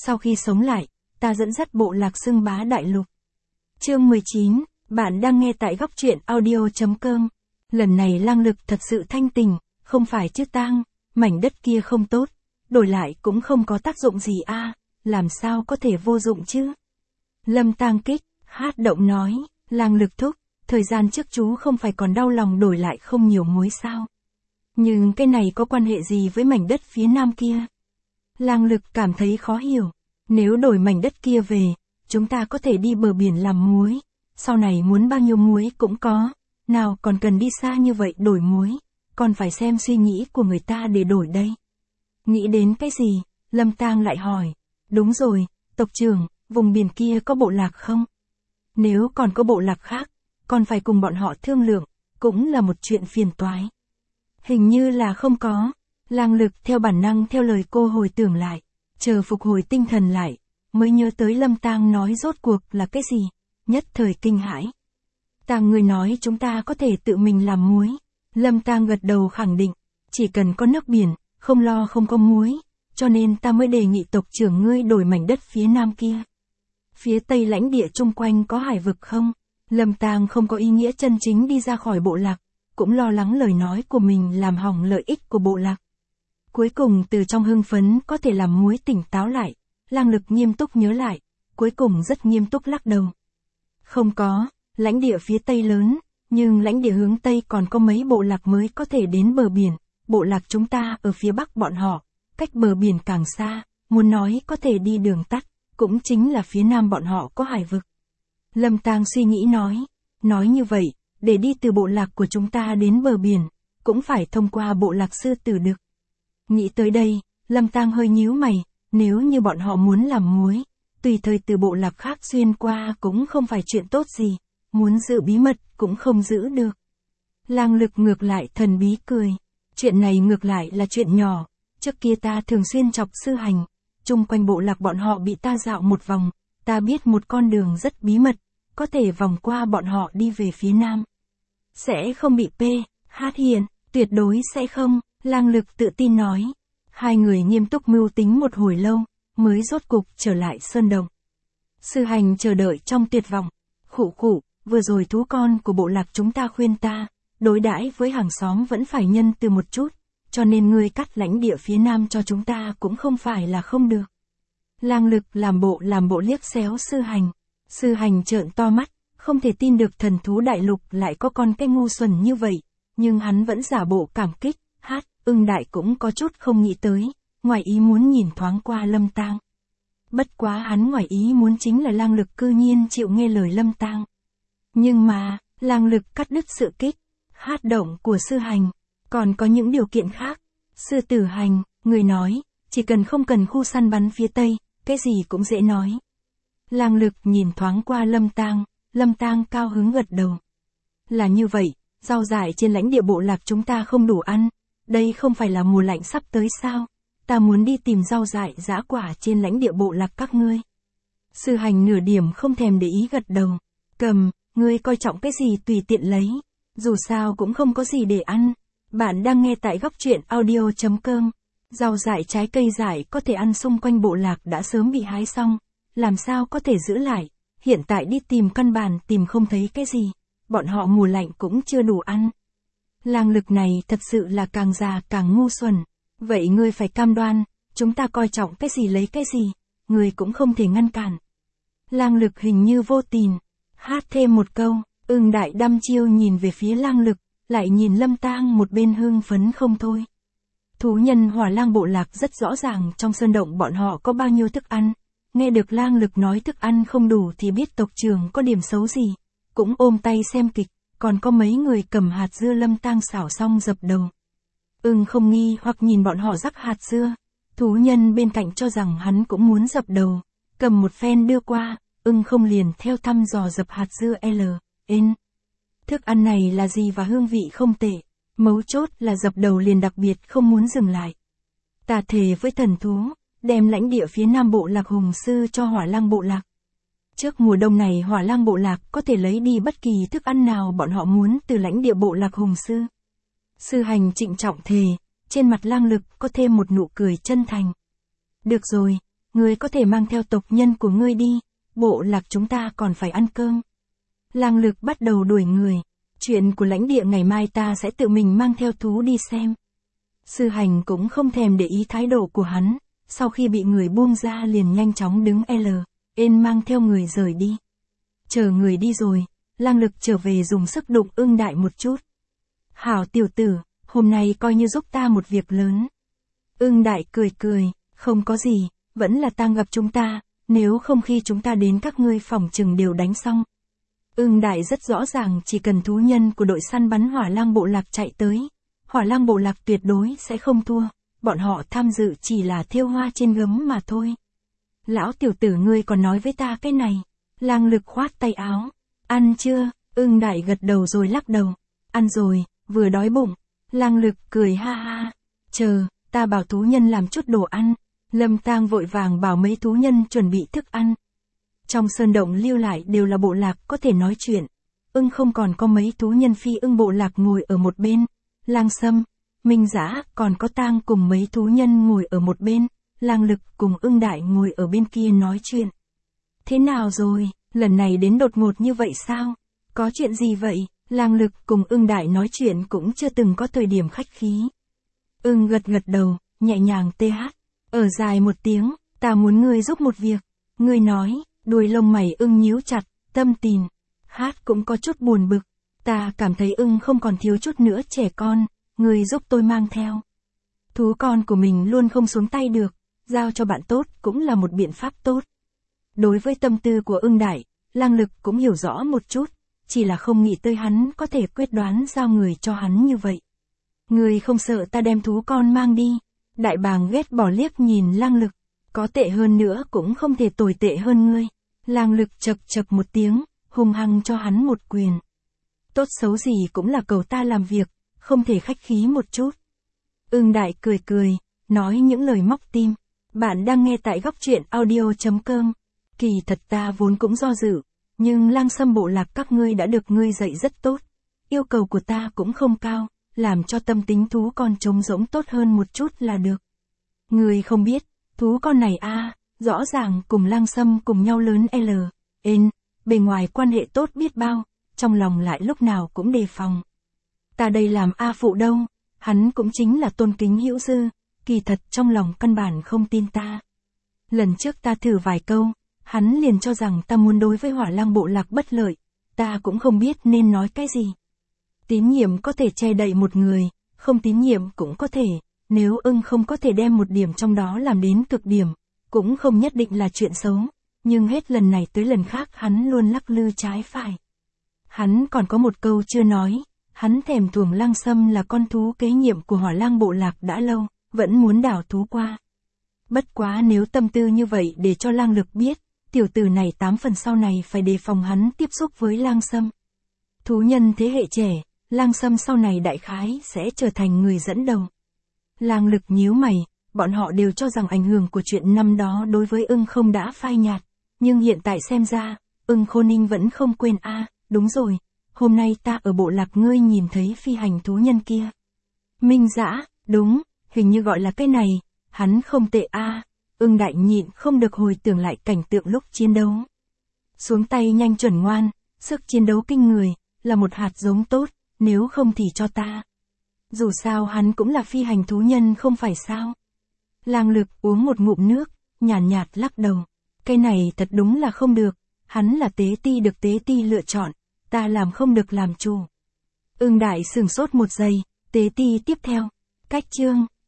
Sau khi sống lại, ta dẫn dắt bộ lạc xưng bá đại lục. Chương 19, bạn đang nghe tại góc truyện audio.com. Lần này Lang Lực thật sự thanh tình, không phải chứ tang, mảnh đất kia không tốt, đổi lại cũng không có tác dụng gì a, làm sao có thể vô dụng chứ? Lâm Tang kích, hát động nói, Lang Lực thúc, thời gian trước chú không phải còn đau lòng đổi lại không nhiều muối sao? Nhưng cái này có quan hệ gì với mảnh đất phía nam kia? Lang Lực cảm thấy khó hiểu, nếu đổi mảnh đất kia về, chúng ta có thể đi bờ biển làm muối, sau này muốn bao nhiêu muối cũng có, nào còn cần đi xa như vậy đổi muối, còn phải xem suy nghĩ của người ta để đổi đây. Nghĩ đến cái gì, Lâm Tang lại hỏi, đúng rồi, tộc trưởng, vùng biển kia có bộ lạc không? Nếu còn có bộ lạc khác, còn phải cùng bọn họ thương lượng, cũng là một chuyện phiền toái. Hình như là không có. Lang Lực theo bản năng theo lời cô hồi tưởng lại, chờ phục hồi tinh thần lại, mới nhớ tới Lâm Tang nói rốt cuộc là cái gì, nhất thời kinh hãi. Tang người nói chúng ta có thể tự mình làm muối. Lâm Tang gật đầu khẳng định, chỉ cần có nước biển, không lo không có muối, cho nên ta mới đề nghị tộc trưởng ngươi đổi mảnh đất phía nam kia. Phía tây lãnh địa chung quanh có hải vực không? Lâm Tang không có ý nghĩa chân chính đi ra khỏi bộ lạc, cũng lo lắng lời nói của mình làm hỏng lợi ích của bộ lạc. Cuối cùng từ trong hưng phấn có thể làm muối tỉnh táo lại, Lang Lực nghiêm túc nhớ lại, cuối cùng rất nghiêm túc lắc đầu. Không có, lãnh địa phía tây lớn, nhưng lãnh địa hướng tây còn có mấy bộ lạc mới có thể đến bờ biển, bộ lạc chúng ta ở phía bắc bọn họ, cách bờ biển càng xa, muốn nói có thể đi đường tắt, cũng chính là phía nam bọn họ có hải vực. Lâm Tang suy nghĩ nói như vậy, để đi từ bộ lạc của chúng ta đến bờ biển, cũng phải thông qua bộ lạc sư tử được. Nghĩ tới đây, Lâm Tang hơi nhíu mày, nếu như bọn họ muốn làm muối, tùy thời từ bộ lạc khác xuyên qua cũng không phải chuyện tốt gì, muốn giữ bí mật cũng không giữ được. Lang Lực ngược lại thần bí cười, chuyện này ngược lại là chuyện nhỏ, trước kia ta thường xuyên chọc sư hành, chung quanh bộ lạc bọn họ bị ta dạo một vòng, ta biết một con đường rất bí mật, có thể vòng qua bọn họ đi về phía nam. Sẽ không bị hát hiện, tuyệt đối sẽ không, Lang Lực tự tin nói. Hai người nghiêm túc mưu tính một hồi lâu, mới rốt cục trở lại sơn động. Sư hành chờ đợi trong tuyệt vọng, khụ, vừa rồi thú con của bộ lạc chúng ta khuyên ta, đối đãi với hàng xóm vẫn phải nhân từ một chút, cho nên ngươi cắt lãnh địa phía nam cho chúng ta cũng không phải là không được. Lang Lực làm bộ liếc xéo sư hành trợn to mắt, không thể tin được thần thú đại lục lại có con cái ngu xuẩn như vậy, nhưng hắn vẫn giả bộ cảm kích, Ưng Đại cũng có chút không nghĩ tới, ngoài ý muốn nhìn thoáng qua Lâm Tang. Bất quá hắn ngoài ý muốn chính là Lang Lực cư nhiên chịu nghe lời Lâm Tang. Nhưng mà, Lang Lực cắt đứt sự hát động của sư hành, còn có những điều kiện khác. Sư tử hành, người nói, chỉ cần không cần khu săn bắn phía tây, cái gì cũng dễ nói. Lang Lực nhìn thoáng qua Lâm Tang cao hứng gật đầu. Là như vậy, rau dại trên lãnh địa bộ lạc chúng ta không đủ ăn. Đây không phải là mùa lạnh sắp tới sao? Ta muốn đi tìm rau dại dã quả trên lãnh địa bộ lạc các ngươi. Sư hành nửa điểm không thèm để ý gật đầu. Ngươi coi trọng cái gì tùy tiện lấy. Dù sao cũng không có gì để ăn. Bạn đang nghe tại góc truyện audio.com. Rau dại trái cây dại có thể ăn xung quanh bộ lạc đã sớm bị hái xong. Làm sao có thể giữ lại? Hiện tại đi tìm căn bản tìm không thấy cái gì. Bọn họ mùa lạnh cũng chưa đủ ăn. Lang Lực này thật sự là càng già càng ngu xuẩn. Vậy ngươi phải cam đoan, chúng ta coi trọng cái gì lấy cái gì, ngươi cũng không thể ngăn cản. Lang Lực hình như vô tình, hát thêm một câu, Ưng Đại đăm chiêu nhìn về phía Lang Lực, lại nhìn Lâm Tang một bên hưng phấn không thôi. Thú nhân Hỏa Lang bộ lạc rất rõ ràng trong sơn động bọn họ có bao nhiêu thức ăn, nghe được Lang Lực nói thức ăn không đủ thì biết tộc trưởng có điểm xấu gì, cũng ôm tay xem kịch. Còn có mấy người cầm hạt dưa Lâm Tang xảo xong dập đầu. Ưng không nghi hoặc nhìn bọn họ rắc hạt dưa. Thú nhân bên cạnh cho rằng hắn cũng muốn dập đầu. Cầm một phen đưa qua, Ưng không liền theo thăm dò dập hạt dưa Thức ăn này là gì và hương vị không tệ. Mấu chốt là dập đầu liền đặc biệt không muốn dừng lại. Ta thề với thần thú, đem lãnh địa phía nam bộ lạc hùng sư cho Hỏa Lang bộ lạc. Trước mùa đông này Hỏa Lang bộ lạc có thể lấy đi bất kỳ thức ăn nào bọn họ muốn từ lãnh địa bộ lạc hùng sư. Sư hành trịnh trọng thề, trên mặt Lang Lực có thêm một nụ cười chân thành. Được rồi, ngươi có thể mang theo tộc nhân của ngươi đi, bộ lạc chúng ta còn phải ăn cơm. Lang Lực bắt đầu đuổi người, chuyện của lãnh địa ngày mai ta sẽ tự mình mang theo thú đi xem. Sư Hành cũng không thèm để ý thái độ của hắn, sau khi bị người buông ra liền nhanh chóng đứng mang theo người rời đi. Chờ người đi rồi, Lang Lực trở về dùng sức đụng Ưng Đại một chút. Hảo tiểu tử, hôm nay coi như giúp ta một việc lớn. Ưng Đại cười cười, không có gì, vẫn là tang gặp chúng ta, nếu không khi chúng ta đến các ngươi phỏng chừng đều đánh xong. Ưng Đại rất rõ ràng chỉ cần thú nhân của đội săn bắn Hỏa Lang bộ lạc chạy tới, Hỏa Lang bộ lạc tuyệt đối sẽ không thua, bọn họ tham dự chỉ là thêu hoa trên gấm mà thôi. Lão tiểu tử ngươi còn nói với ta cái này. Lang Lực khoát tay áo. Ăn chưa? Ưng Đại gật đầu rồi lắc đầu. Ăn rồi, vừa đói bụng. Lang Lực cười ha ha. Chờ, ta bảo thú nhân làm chút đồ ăn. Lâm Tang vội vàng bảo mấy thú nhân chuẩn bị thức ăn. Trong sơn động lưu lại đều là bộ lạc có thể nói chuyện. Ưng không còn có mấy thú nhân phi ưng bộ lạc ngồi ở một bên. Lang Sâm, Minh Dã còn có Tang cùng mấy thú nhân ngồi ở một bên. Lang Lực cùng Ưng Đại ngồi ở bên kia nói chuyện. Thế nào rồi, lần này đến đột ngột như vậy sao? Có chuyện gì vậy? Lang Lực cùng Ưng Đại nói chuyện cũng chưa từng có thời điểm khách khí. Ưng gật gật đầu, nhẹ nhàng tê hát. Ở dài một tiếng, ta muốn ngươi giúp một việc. Ngươi nói, đuôi lông mày Ưng nhíu chặt, tâm tình. Hát cũng có chút buồn bực. Ta cảm thấy Ưng không còn thiếu chút nữa trẻ con, ngươi giúp tôi mang theo. Thú con của mình luôn không xuống tay được, giao cho bạn tốt cũng là một biện pháp tốt. Đối với tâm tư của Ưng Đại, Lang Lực cũng hiểu rõ một chút, chỉ là không nghĩ tới hắn có thể quyết đoán giao người cho hắn như vậy. Ngươi không sợ ta đem thú con mang đi? Đại bàng ghét bỏ liếc nhìn Lang Lực, có tệ hơn nữa cũng không thể tồi tệ hơn ngươi. Lang Lực chậc chậc một tiếng, hung hăng cho hắn một quyền. Tốt xấu gì cũng là cầu ta làm việc, không thể khách khí một chút. Ưng Đại cười cười, nói những lời móc tim. Bạn đang nghe tại góc truyện audio.com. Kỳ thật ta vốn cũng do dự, nhưng Lang Sâm bộ lạc các ngươi đã được ngươi dạy rất tốt. Yêu cầu của ta cũng không cao, làm cho tâm tính thú con trống rỗng tốt hơn một chút là được. Ngươi không biết, thú con này rõ ràng cùng Lang Sâm cùng nhau lớn bề ngoài quan hệ tốt biết bao, trong lòng lại lúc nào cũng đề phòng. Ta đây làm phụ đâu, hắn cũng chính là tôn kính hữu dư, kỳ thật trong lòng căn bản không tin ta. Lần trước ta thử vài câu, hắn liền cho rằng ta muốn đối với Hỏa Lang bộ lạc bất lợi, ta cũng không biết nên nói cái gì. Tín nhiệm có thể che đậy một người, không tín nhiệm cũng có thể, nếu Ưng không có thể đem một điểm trong đó làm đến cực điểm, cũng không nhất định là chuyện xấu, nhưng hết lần này tới lần khác hắn luôn lắc lư trái phải. Hắn còn có một câu chưa nói, hắn thèm thuồng Lang Sâm là con thú kế nhiệm của Hỏa Lang bộ lạc đã lâu, vẫn muốn đảo thú qua. Bất quá nếu tâm tư như vậy để cho Lang Lực biết, tiểu tử này 8 phần sau này phải đề phòng hắn tiếp xúc với Lang Sâm. Thú nhân thế hệ trẻ, Lang Sâm sau này đại khái sẽ trở thành người dẫn đầu. Lang Lực nhíu mày, bọn họ đều cho rằng ảnh hưởng của chuyện năm đó đối với Ưng không đã phai nhạt, nhưng hiện tại xem ra, Ưng Khô Ninh vẫn không quên đúng rồi, hôm nay ta ở bộ lạc ngươi nhìn thấy phi hành thú nhân kia. Minh Dã, đúng, hình như gọi là cái này, hắn không tệ Ưng Đại nhịn không được hồi tưởng lại cảnh tượng lúc chiến đấu. Xuống tay nhanh chuẩn ngoan, sức chiến đấu kinh người, là một hạt giống tốt, nếu không thì cho ta. Dù sao hắn cũng là phi hành thú nhân không phải sao. Lang Lực uống một ngụm nước, nhàn nhạt lắc đầu. Cái này thật đúng là không được, hắn là tế ti được tế ti lựa chọn, ta làm không được làm chủ. Ưng Đại sửng sốt một giây, tế ti tiếp theo. Cách chương,